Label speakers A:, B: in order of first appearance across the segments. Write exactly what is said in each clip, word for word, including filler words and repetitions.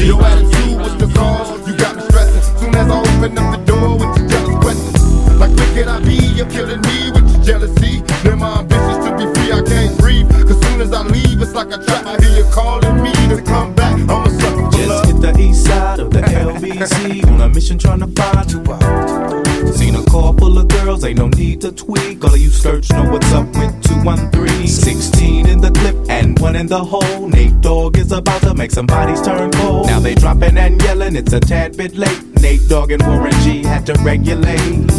A: Your attitude was the cause, you got me stressing. Soon as I open up the door with your jealous questions. Like where can I be? You're killing me with your jealousy. Then my ambitions to be free, I can't breathe. Cause soon as I leave, it's like a trap. I hear you calling me to come back. I'm a sucker for
B: Just
A: love.
B: hit the east side of the L B C on a mission trying to find you out. Seen a car full of girls, ain't no need to tweak. All of you search know what's up with two one three. Sixteen in the clip and one in the hole. Nate Dogg is about to make some bodies turn cold. Now they dropping and yelling, it's a tad bit late. Nate Dogg and Warren G had to regulate.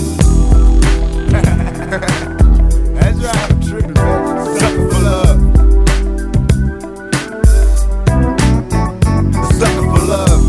A: That's right, I'm tripping, man. Sucker for love. Sucker for love.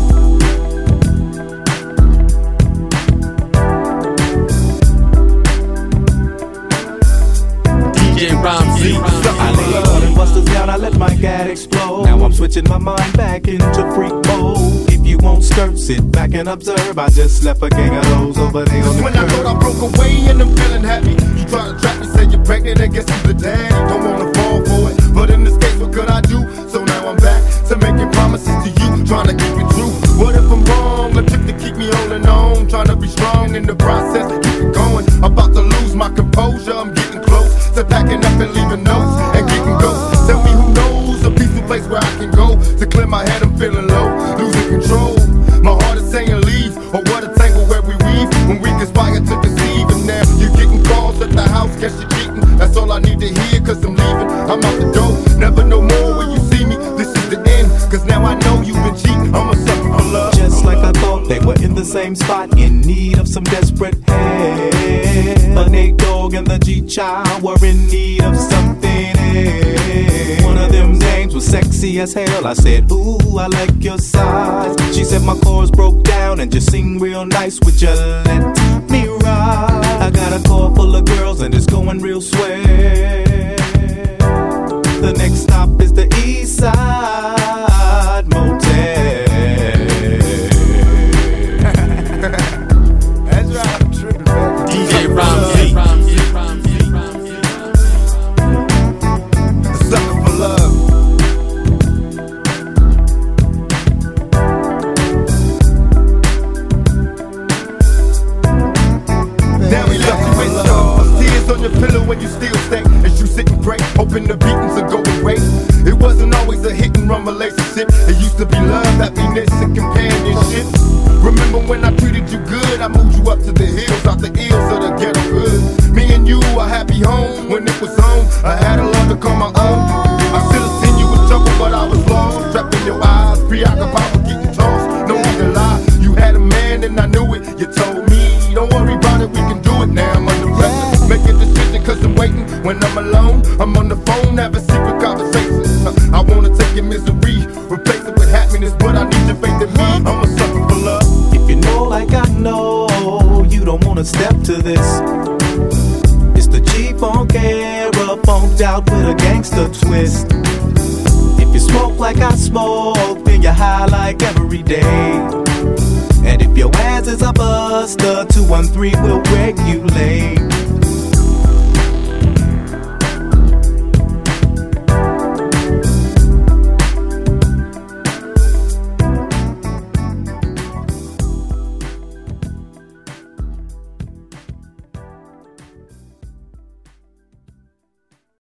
C: D J Ramsey.
B: I laid all them busters down, I let my gat explode. Now I'm switching my mind back into freak mode. If you won't skirt, sit back and observe. I just left a gang of those over there on the
A: When I thought I broke away and I'm feeling happy, you try to trap me, say you're pregnant and guess who's the daddy. Don't wanna fall for it, but in this case, what could I do? So now I'm back to making promises to you, trying to keep it true. What if I'm wrong? A trick to keep me holding on, trying to be strong in the process, keep it going. About to lose my composure, I'm getting close to packing up and leaving notes and getting ghosts. Tell me who knows a peaceful place where I can go to clear my head. I'm feeling low, losing control. My heart is saying leave, or what a tangle where we weave when we conspire to deceive. And now you're getting calls at the house, guess you're cheating. That's all I need to hear, cause I'm leaving. I'm out the door, never no more when you see me. This is the end, cause now I know you've been cheating. I'm a sucker for love.
B: Just like I thought, they were in the same spot, in need of some desperate help. But Nate Dogg and the G-Child were in need of something else. One of them names was sexy as hell. I said, ooh, I like your size. She said my chords broke down and just sing real nice. Would you let me ride? I got a car full of girls and it's going real swell. The next stop is the East Side Motel.
A: That's right, I'm tripping, man.
C: D J Ramsey.
A: Sucker for love. Now we left you in love. Tears on your pillow when you still stay. As you sit and pray, hoping the beatings will go away. It wasn't always a hit and run relationship. It used to be love, happiness, and companionship. Remember when I treated you good? I moved you up to the hills, out the hills of the ghetto hood. Me and you, a happy home. When it was home, I had a love to call my own. I should have seen you in trouble, but I was lost. Trapped in your eyes, preoccupied with getting tossed. No need to lie, you had a man and I knew it. You told me, don't worry about it, we can do it. Now I'm under pressure, make a decision cause I'm waiting. When I'm alone, I'm on the phone, having secret conversations. I wanna take your misery, replace it with happiness, but I need your faith in me. I'm a sucker for love.
B: If you know like I know, you don't wanna step to this. It's the G-Funk era, funked out with a gangster twist. If you smoke like I smoke, then you're high like every day. And if your ass is a buster, two one three will regulate.